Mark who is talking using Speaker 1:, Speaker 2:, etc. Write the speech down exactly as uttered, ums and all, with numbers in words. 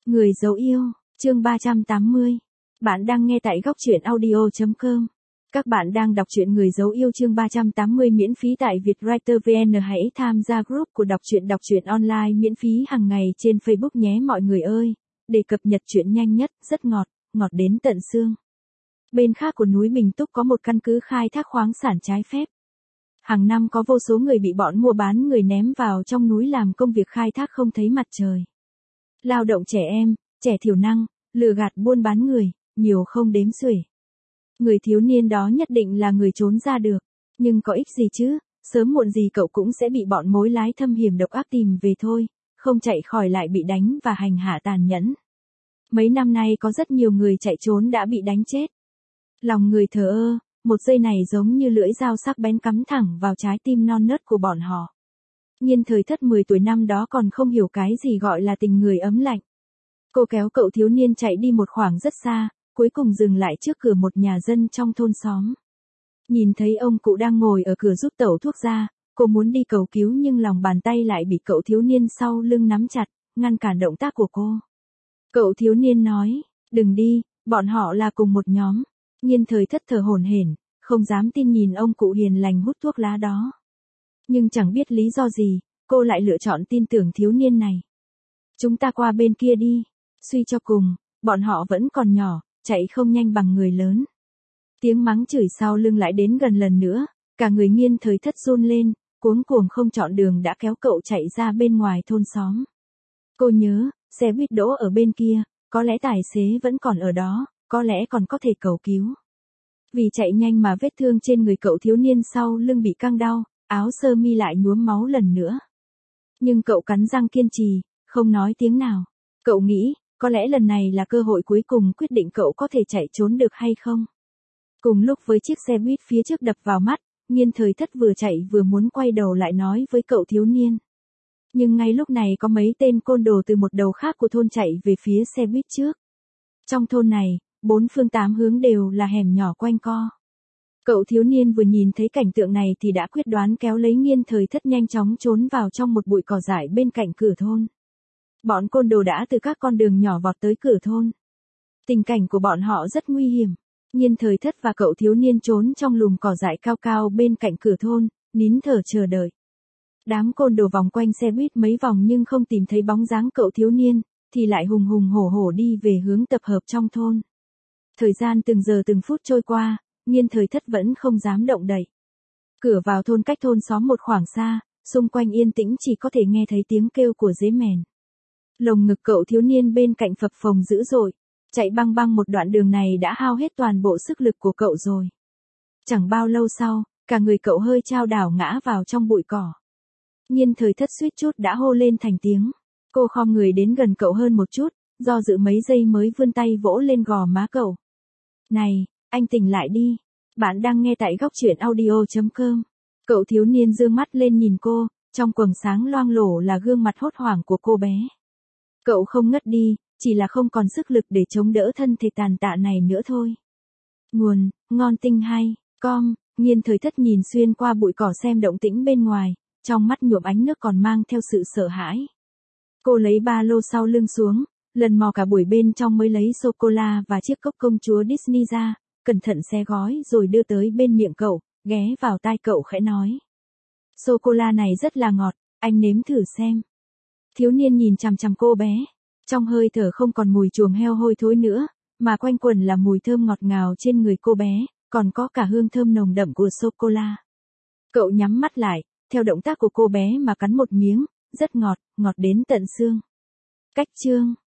Speaker 1: Người dấu yêu, chương ba trăm tám mươi. Bạn đang nghe tại góc truyện audio chấm com. Các bạn đang đọc truyện Người dấu yêu chương ba trăm tám mươi miễn phí tại Vietwriter chấm vn. Hãy tham gia group của đọc truyện đọc truyện online miễn phí hàng ngày trên Facebook nhé mọi người ơi, để cập nhật truyện nhanh nhất, rất ngọt, ngọt đến tận xương. Bên khác của núi Bình Túc có một căn cứ khai thác khoáng sản trái phép. Hàng năm có vô số người bị bọn mua bán người ném vào trong núi làm công việc khai thác không thấy mặt trời. Lao động trẻ em, trẻ thiểu năng, lừa gạt buôn bán người, nhiều không đếm xuể. Người thiếu niên đó nhất định là người trốn ra được, nhưng có ích gì chứ, sớm muộn gì cậu cũng sẽ bị bọn mối lái thâm hiểm độc ác tìm về thôi, không chạy khỏi lại bị đánh và hành hạ tàn nhẫn. Mấy năm nay có rất nhiều người chạy trốn đã bị đánh chết. Lòng người thờ ơ, một giây này giống như lưỡi dao sắc bén cắm thẳng vào trái tim non nớt của bọn họ. Nhiên Thời Thất mười tuổi năm đó còn không hiểu cái gì gọi là tình người ấm lạnh. Cô kéo cậu thiếu niên chạy đi một khoảng rất xa, cuối cùng dừng lại trước cửa một nhà dân trong thôn xóm. Nhìn thấy ông cụ đang ngồi ở cửa rút tẩu thuốc ra, cô muốn đi cầu cứu nhưng lòng bàn tay lại bị cậu thiếu niên sau lưng nắm chặt, ngăn cản động tác của cô. Cậu thiếu niên nói, đừng đi, bọn họ là cùng một nhóm. Nhiên Thời Thất thở hổn hển, không dám tin nhìn ông cụ hiền lành hút thuốc lá đó. Nhưng chẳng biết lý do gì, cô lại lựa chọn tin tưởng thiếu niên này. Chúng ta qua bên kia đi, suy cho cùng, bọn họ vẫn còn nhỏ, chạy không nhanh bằng người lớn. Tiếng mắng chửi sau lưng lại đến gần lần nữa, cả người Nhiên Thời Thất run lên, cuống cuồng không chọn đường đã kéo cậu chạy ra bên ngoài thôn xóm. Cô nhớ, xe buýt đỗ ở bên kia, có lẽ tài xế vẫn còn ở đó, có lẽ còn có thể cầu cứu. Vì chạy nhanh mà vết thương trên người cậu thiếu niên sau lưng bị căng đau, áo sơ mi lại nhuốm máu lần nữa. Nhưng cậu cắn răng kiên trì, không nói tiếng nào. Cậu nghĩ, có lẽ lần này là cơ hội cuối cùng quyết định cậu có thể chạy trốn được hay không. Cùng lúc với chiếc xe buýt phía trước đập vào mắt, Nhiên Thời Thất vừa chạy vừa muốn quay đầu lại nói với cậu thiếu niên. Nhưng ngay lúc này có mấy tên côn đồ từ một đầu khác của thôn chạy về phía xe buýt trước. Trong thôn này, bốn phương tám hướng đều là hẻm nhỏ quanh co. Cậu thiếu niên vừa nhìn thấy cảnh tượng này thì đã quyết đoán kéo lấy Nhiên Thời Thất nhanh chóng trốn vào trong một bụi cỏ dại bên cạnh cửa thôn. Bọn côn đồ đã từ các con đường nhỏ vọt tới cửa thôn. Tình cảnh của bọn họ rất nguy hiểm. Nhiên Thời Thất và cậu thiếu niên trốn trong lùm cỏ dại cao cao bên cạnh cửa thôn, nín thở chờ đợi. Đám côn đồ vòng quanh xe buýt mấy vòng nhưng không tìm thấy bóng dáng cậu thiếu niên, thì lại hùng hùng hổ hổ đi về hướng tập hợp trong thôn. Thời gian từng giờ từng phút trôi qua, Nhiên Thời Thất vẫn không dám động đậy. Cửa vào thôn cách thôn xóm một khoảng xa, xung quanh yên tĩnh chỉ có thể nghe thấy tiếng kêu của dế mèn. Lồng ngực cậu thiếu niên bên cạnh phập phồng dữ dội, chạy băng băng một đoạn đường này đã hao hết toàn bộ sức lực của cậu rồi. Chẳng bao lâu sau, cả người cậu hơi chao đảo ngã vào trong bụi cỏ. Nhiên Thời Thất suýt chút đã hô lên thành tiếng. Cô khom người đến gần cậu hơn một chút, do dự mấy giây mới vươn tay vỗ lên gò má cậu. Này, anh tỉnh lại đi. Bạn đang nghe tại góc truyện audio chấm com. Cậu thiếu niên dương mắt lên nhìn cô, trong quầng sáng loang lổ là gương mặt hốt hoảng của cô bé. Cậu không ngất đi, chỉ là không còn sức lực để chống đỡ thân thể tàn tạ này nữa thôi. Nguồn, ngon tinh hay, com, Nhiên Thời Thất nhìn xuyên qua bụi cỏ xem động tĩnh bên ngoài, trong mắt nhuộm ánh nước còn mang theo sự sợ hãi. Cô lấy ba lô sau lưng xuống, lần mò cả buổi bên trong mới lấy sô-cô-la và chiếc cốc công chúa Disney ra, cẩn thận xé gói rồi đưa tới bên miệng cậu, ghé vào tai cậu khẽ nói. Sô-cô-la này rất là ngọt, anh nếm thử xem. Thiếu niên nhìn chằm chằm cô bé, trong hơi thở không còn mùi chuồng heo hôi thối nữa, mà quanh quẩn là mùi thơm ngọt ngào trên người cô bé, còn có cả hương thơm nồng đậm của sô-cô-la. Cậu nhắm mắt lại, theo động tác của cô bé mà cắn một miếng, rất ngọt, ngọt đến tận xương. Cách chương